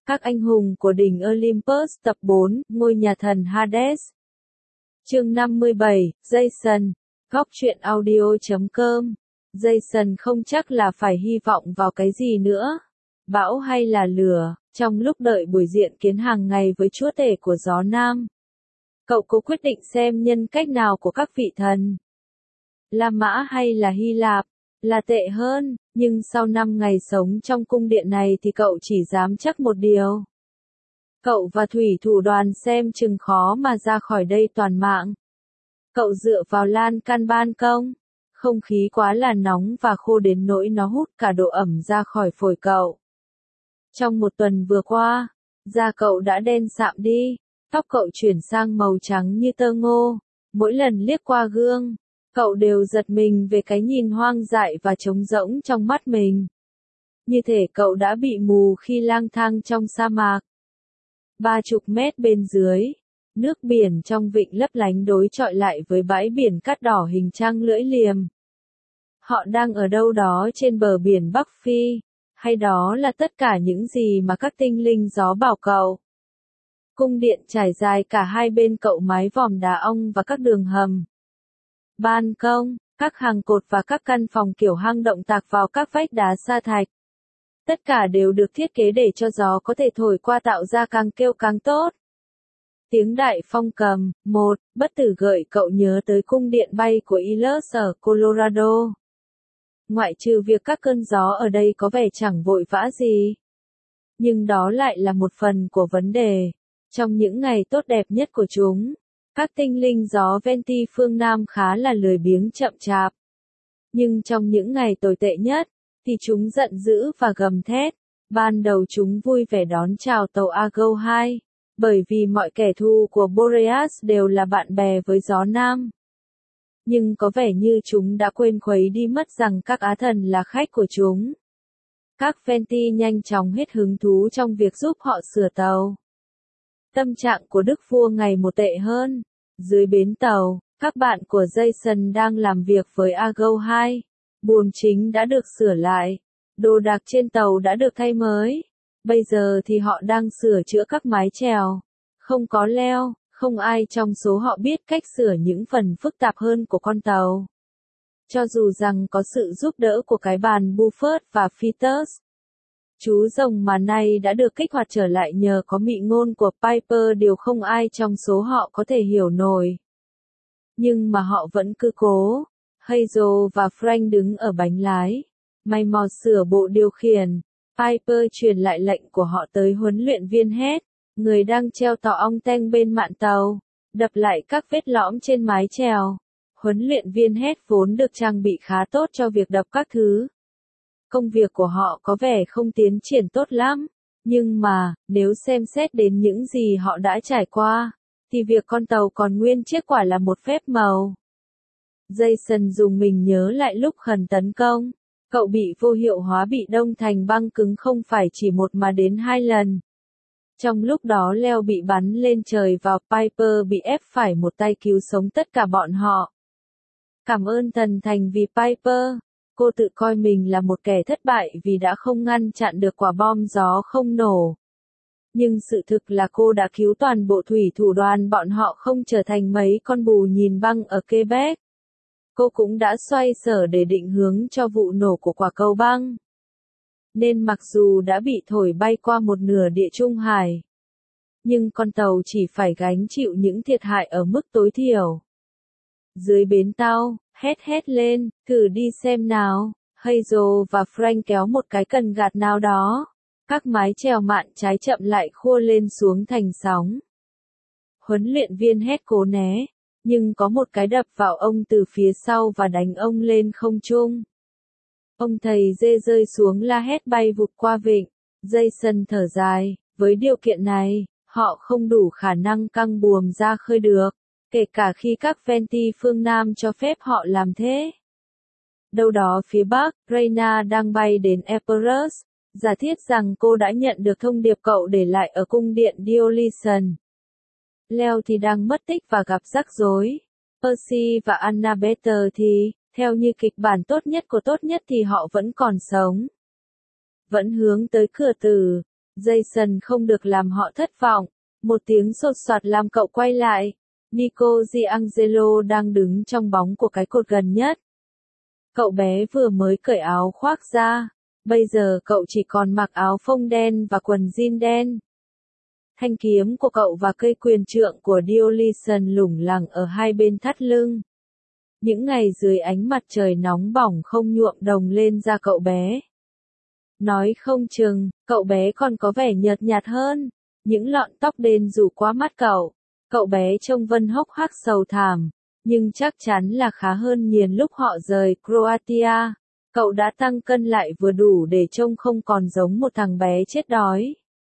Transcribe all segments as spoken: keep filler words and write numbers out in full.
Các anh hùng của đỉnh Olympus tập bốn, ngôi nhà thần Hades. Chương năm mươi bảy, Jason. Góc truyện audio chấm com. Jason không chắc là phải hy vọng vào cái gì nữa. Bão hay là lửa, trong lúc đợi buổi diện kiến hàng ngày với chúa tể của gió Nam. Cậu có quyết định xem nhân cách nào của các vị thần? La Mã hay là Hy Lạp? Là tệ hơn, nhưng sau năm ngày sống trong cung điện này thì cậu chỉ dám chắc một điều. Cậu và thủy thủ đoàn xem chừng khó mà ra khỏi đây toàn mạng. Cậu dựa vào lan can ban công. Không khí quá là nóng và khô đến nỗi nó hút cả độ ẩm ra khỏi phổi cậu. Trong một tuần vừa qua, da cậu đã đen sạm đi, tóc cậu chuyển sang màu trắng như tơ ngô. Mỗi lần liếc qua gương, cậu đều giật mình về cái nhìn hoang dại và trống rỗng trong mắt mình. Như thể cậu đã bị mù khi lang thang trong sa mạc. Ba chục mét bên dưới, nước biển trong vịnh lấp lánh đối chọi lại với bãi biển cát đỏ hình trăng lưỡi liềm. Họ đang ở đâu đó trên bờ biển Bắc Phi, hay đó là tất cả những gì mà các tinh linh gió bảo cậu? Cung điện trải dài cả hai bên cậu mái vòm đá ong và các đường hầm. Ban công, các hàng cột và các căn phòng kiểu hang động tạc vào các vách đá sa thạch. Tất cả đều được thiết kế để cho gió có thể thổi qua tạo ra càng kêu càng tốt. Tiếng đại phong cầm, một, bất tử gợi cậu nhớ tới cung điện bay của Euless ở Colorado. Ngoại trừ việc các cơn gió ở đây có vẻ chẳng vội vã gì. Nhưng đó lại là một phần của vấn đề. Trong những ngày tốt đẹp nhất của chúng, các tinh linh gió Venti phương Nam khá là lười biếng chậm chạp. Nhưng trong những ngày tồi tệ nhất, thì chúng giận dữ và gầm thét. Ban đầu chúng vui vẻ đón chào tàu Argo hai, bởi vì mọi kẻ thù của Boreas đều là bạn bè với gió Nam. Nhưng có vẻ như chúng đã quên khuấy đi mất rằng các á thần là khách của chúng. Các Venti nhanh chóng hết hứng thú trong việc giúp họ sửa tàu. Tâm trạng của Đức Vua ngày một tệ hơn. Dưới bến tàu, các bạn của Jason đang làm việc với Argo hai. Buồng chính đã được sửa lại. Đồ đạc trên tàu đã được thay mới. Bây giờ thì họ đang sửa chữa các mái chèo. Không có leo, không ai trong số họ biết cách sửa những phần phức tạp hơn của con tàu. Cho dù rằng có sự giúp đỡ của cái bàn Buffett và Phytus. Chú rồng mà nay đã được kích hoạt trở lại nhờ có mị ngôn của Piper, điều không ai trong số họ có thể hiểu nổi. Nhưng mà họ vẫn cứ cố. Hazel và Frank đứng ở bánh lái, mày mò sửa bộ điều khiển. Piper truyền lại lệnh của họ tới huấn luyện viên Head, người đang treo tàu ong teng bên mạn tàu, đập lại các vết lõm trên mái chèo. Huấn luyện viên Head vốn được trang bị khá tốt cho việc đập các thứ. Công việc của họ có vẻ không tiến triển tốt lắm, nhưng mà, nếu xem xét đến những gì họ đã trải qua, thì việc con tàu còn nguyên chiếc quả là một phép màu. Jason dùng mình nhớ lại lúc khẩn tấn công, cậu bị vô hiệu hóa bị đông thành băng cứng không phải chỉ một mà đến hai lần. Trong lúc đó Leo bị bắn lên trời và Piper bị ép phải một tay cứu sống tất cả bọn họ. Cảm ơn thần thành vì Piper. Cô tự coi mình là một kẻ thất bại vì đã không ngăn chặn được quả bom gió không nổ. Nhưng sự thực là cô đã cứu toàn bộ thủy thủ đoàn bọn họ không trở thành mấy con bù nhìn băng ở Quebec. Cô cũng đã xoay sở để định hướng cho vụ nổ của quả cầu băng. Nên mặc dù đã bị thổi bay qua một nửa địa Trung Hải, nhưng con tàu chỉ phải gánh chịu những thiệt hại ở mức tối thiểu. Dưới bến tàu, hét hét lên, thử đi xem nào. Hazel và Frank kéo một cái cần gạt nào đó. Các mái chèo mạn trái chậm lại khua lên xuống thành sóng. Huấn luyện viên hét cố né, nhưng có một cái đập vào ông từ phía sau và đánh ông lên không trung. Ông thầy dê rơi xuống la hét bay vụt qua vịnh. Jason thở dài, với điều kiện này, họ không đủ khả năng căng buồm ra khơi được. Kể cả khi các Venti phương Nam cho phép họ làm thế. Đâu đó phía Bắc, Reyna đang bay đến Epirus, giả thiết rằng cô đã nhận được thông điệp cậu để lại ở cung điện Dionysian. Leo thì đang mất tích và gặp rắc rối. Percy và Annabeth thì, theo như kịch bản tốt nhất của tốt nhất thì họ vẫn còn sống. Vẫn hướng tới cửa tử. Jason không được làm họ thất vọng. Một tiếng sột soạt làm cậu quay lại. Nico Giangelo đang đứng trong bóng của cái cột gần nhất. Cậu bé vừa mới cởi áo khoác ra. Bây giờ cậu chỉ còn mặc áo phông đen và quần jean đen. Thanh kiếm của cậu và cây quyền trượng của Dionyson lủng lẳng ở hai bên thắt lưng. Những ngày dưới ánh mặt trời nóng bỏng không nhuộm đồng lên da cậu bé. Nói không chừng, cậu bé còn có vẻ nhợt nhạt hơn. Những lọn tóc đen rủ qua mắt cậu. Cậu bé trông vân hốc hác sầu thảm. Nhưng chắc chắn là khá hơn nhiều lúc họ rời Croatia. Cậu đã tăng cân lại vừa đủ để trông không còn giống một thằng bé chết đói.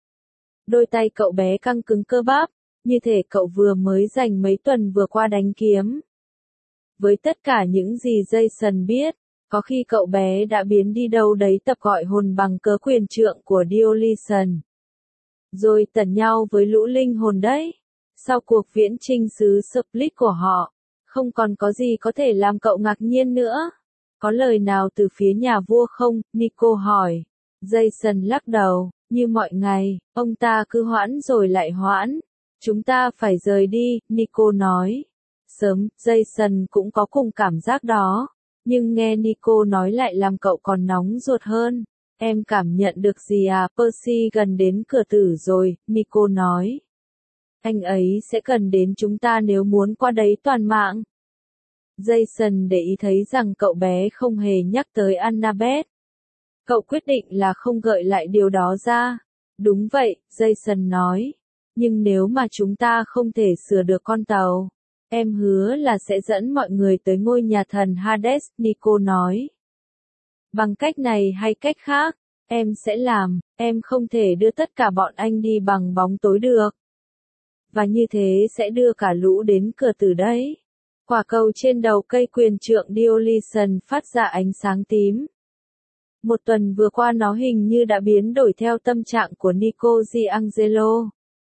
Đôi tay cậu bé căng cứng cơ bắp, như thể cậu vừa mới dành mấy tuần vừa qua đánh kiếm. Với tất cả những gì Jason biết, có khi cậu bé đã biến đi đâu đấy tập gọi hồn bằng cớ quyền trượng của Dionyson. Rồi tẩn nhau với lũ linh hồn đấy. Sau cuộc viễn chinh xứ Split của họ, không còn có gì có thể làm cậu ngạc nhiên nữa. Có lời nào từ phía nhà vua không? Nico hỏi. Jason lắc đầu, như mọi ngày, ông ta cứ hoãn rồi lại hoãn. Chúng ta phải rời đi, Nico nói. Sớm, Jason cũng có cùng cảm giác đó. Nhưng nghe Nico nói lại làm cậu còn nóng ruột hơn. Em cảm nhận được gì à? Percy gần đến cửa tử rồi, Nico nói. Anh ấy sẽ cần đến chúng ta nếu muốn qua đấy toàn mạng. Jason để ý thấy rằng cậu bé không hề nhắc tới Annabeth. Cậu quyết định là không gợi lại điều đó ra. Đúng vậy, Jason nói. Nhưng nếu mà chúng ta không thể sửa được con tàu, em hứa là sẽ dẫn mọi người tới ngôi nhà thần Hades, Nico nói. Bằng cách này hay cách khác, em sẽ làm, em không thể đưa tất cả bọn anh đi bằng bóng tối được. Và như thế sẽ đưa cả lũ đến cửa tử đấy. Quả cầu trên đầu cây quyền trượng Dionyson phát ra ánh sáng tím. Một tuần vừa qua nó hình như đã biến đổi theo tâm trạng của Nico Giangelo.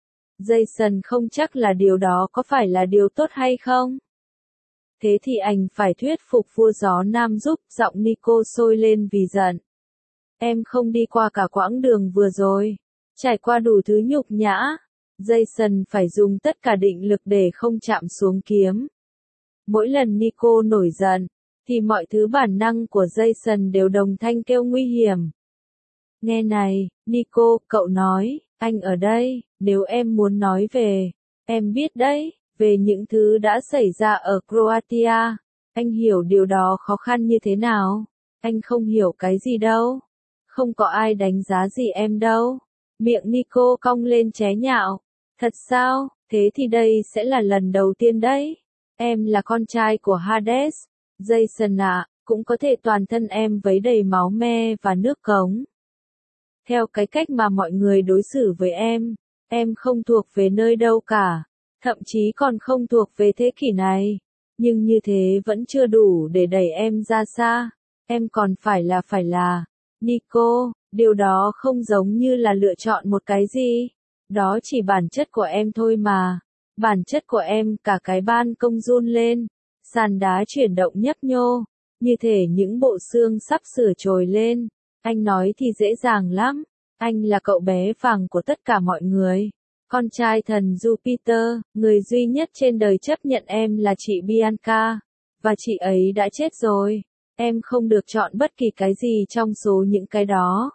Jason không chắc là điều đó có phải là điều tốt hay không. Thế thì anh phải thuyết phục vua gió Nam giúp, giọng Nico sôi lên vì giận. Em không đi qua cả quãng đường vừa rồi. Trải qua đủ thứ nhục nhã. Jason phải dùng tất cả định lực để không chạm xuống kiếm. Mỗi lần Nico nổi giận, thì mọi thứ bản năng của Jason đều đồng thanh kêu nguy hiểm. Nghe này, Nico, cậu nói, anh ở đây, nếu em muốn nói về, em biết đấy, về những thứ đã xảy ra ở Croatia. Anh hiểu điều đó khó khăn như thế nào. Anh không hiểu cái gì đâu. Không có ai đánh giá gì em đâu. Miệng Nico cong lên chế nhạo. Thật sao, thế thì đây sẽ là lần đầu tiên đấy. Em là con trai của Hades. Jason ạ, cũng có thể toàn thân em vấy đầy máu me và nước cống. Theo cái cách mà mọi người đối xử với em, em không thuộc về nơi đâu cả. Thậm chí còn không thuộc về thế kỷ này. Nhưng như thế vẫn chưa đủ để đẩy em ra xa. Em còn phải là phải là. Nico, điều đó không giống như là lựa chọn một cái gì. Đó chỉ bản chất của em thôi mà. Bản chất của em, cả cái ban công run lên. Sàn đá chuyển động nhấp nhô. Như thể những bộ xương sắp sửa trồi lên. Anh nói thì dễ dàng lắm. Anh là cậu bé vàng của tất cả mọi người. Con trai thần Jupiter, người duy nhất trên đời chấp nhận em là chị Bianca. Và chị ấy đã chết rồi. Em không được chọn bất kỳ cái gì trong số những cái đó.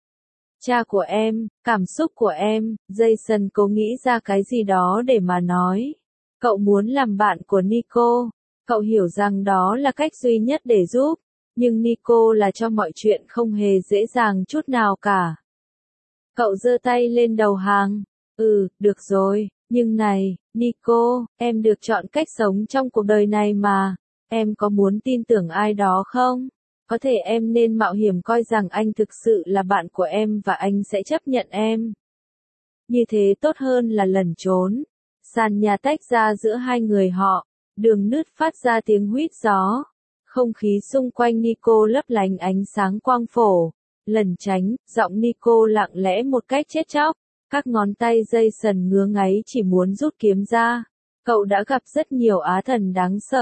Cha của em, cảm xúc của em, Jason cố nghĩ ra cái gì đó để mà nói. Cậu muốn làm bạn của Nico. Cậu hiểu rằng đó là cách duy nhất để giúp. Nhưng Nico là cho mọi chuyện không hề dễ dàng chút nào cả. Cậu giơ tay lên đầu hàng. Ừ, được rồi, nhưng này, Nico, em được chọn cách sống trong cuộc đời này mà. Em có muốn tin tưởng ai đó không? Có thể em nên mạo hiểm coi rằng anh thực sự là bạn của em và anh sẽ chấp nhận em. Như thế tốt hơn là lẩn trốn. Sàn nhà tách ra giữa hai người họ. Đường nứt phát ra tiếng huýt gió. Không khí xung quanh Nico lấp lánh ánh sáng quang phổ. Lẩn tránh, giọng Nico lặng lẽ một cách chết chóc. Các ngón tay Jason ngứa ngáy chỉ muốn rút kiếm ra. Cậu đã gặp rất nhiều á thần đáng sợ.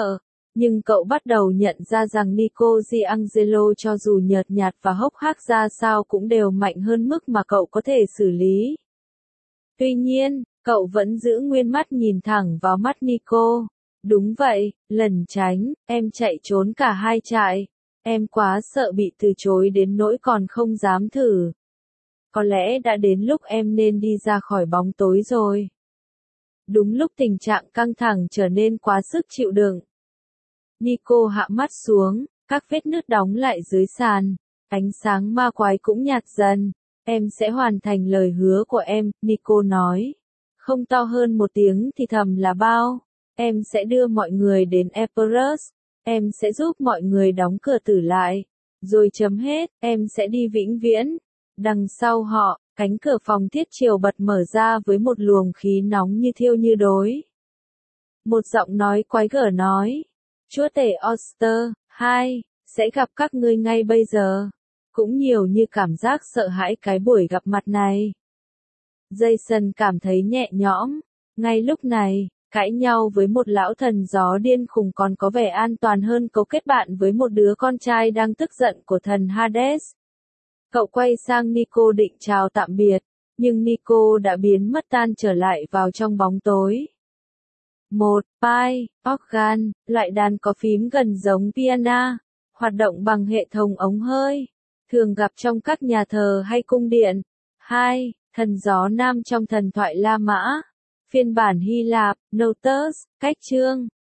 Nhưng cậu bắt đầu nhận ra rằng Nico Giangelo cho dù nhợt nhạt và hốc hác ra sao cũng đều mạnh hơn mức mà cậu có thể xử lý. Tuy nhiên, cậu vẫn giữ nguyên mắt nhìn thẳng vào mắt Nico. Đúng vậy, lần tránh, em chạy trốn cả hai trại. Em quá sợ bị từ chối đến nỗi còn không dám thử. Có lẽ đã đến lúc em nên đi ra khỏi bóng tối rồi. Đúng lúc tình trạng căng thẳng trở nên quá sức chịu đựng. Nico hạ mắt xuống, các vết nứt đóng lại dưới sàn. Ánh sáng ma quái cũng nhạt dần. Em sẽ hoàn thành lời hứa của em, Nico nói. Không to hơn một tiếng thì thầm là bao. Em sẽ đưa mọi người đến Epirus. Em sẽ giúp mọi người đóng cửa tử lại. Rồi chấm hết, em sẽ đi vĩnh viễn. Đằng sau họ, cánh cửa phòng thiết triều bật mở ra với một luồng khí nóng như thiêu như đối. Một giọng nói quái gở nói. Chúa tể Oster, hai, sẽ gặp các ngươi ngay bây giờ. Cũng nhiều như cảm giác sợ hãi cái buổi gặp mặt này. Jason cảm thấy nhẹ nhõm. Ngay lúc này, cãi nhau với một lão thần gió điên khùng còn có vẻ an toàn hơn cấu kết bạn với một đứa con trai đang tức giận của thần Hades. Cậu quay sang Nico định chào tạm biệt, nhưng Nico đã biến mất tan trở lại vào trong bóng tối. Một, pi, organ, loại đàn có phím gần giống piano, hoạt động bằng hệ thống ống hơi, thường gặp trong các nhà thờ hay cung điện. Hai, thần gió nam trong thần thoại La Mã. Phiên bản Hy Lạp, Notus, cách chương.